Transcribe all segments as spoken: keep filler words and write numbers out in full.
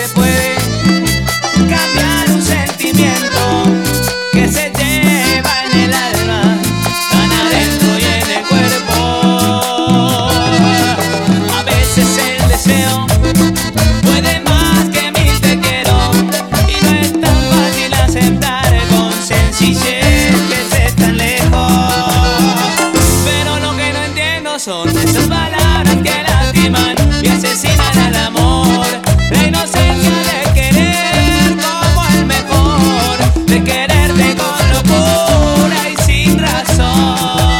se puede cambiar un sentimiento que se lleva en el alma, tan adentro y en el cuerpo. A veces el deseo puede más que mil te quiero, y no es tan fácil aceptar con sencillez que estés tan lejos. Pero lo que no entiendo son esas palabras que lastiman y asesinan al amor. La inocencia de querer como el mejor, de quererte con locura y sin razón.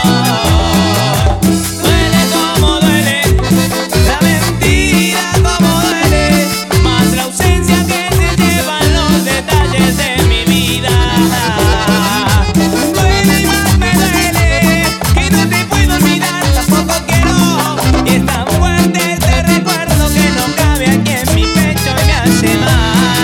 Duele como duele, la mentira como duele, más la ausencia que se llevan los detalles de mi vida. Duele y más me duele, que no te puedo olvidar, tampoco quiero, y es tan fuerte este recuerdo que no cabe aquí en mi pecho y me hace mal.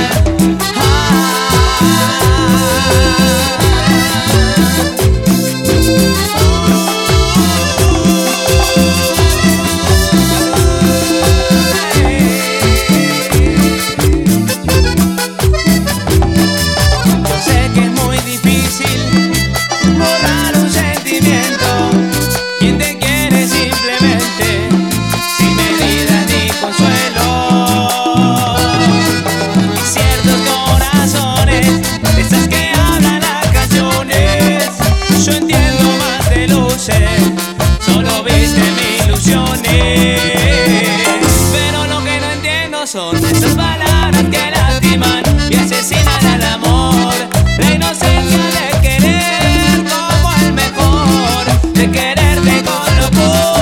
Yo sé que es muy difícil borrar un sentimiento. Quien te quiere simplemente, sin medidas ni consuelo. Y ciertos corazones, de esas que hablan las canciones. Yo entiendo más de luces, solo viste mis ilusiones. Pero lo que no entiendo son esas palabras que lastiman y asesinan al amor. La inocencia de querer como el mejor, de quererte con locura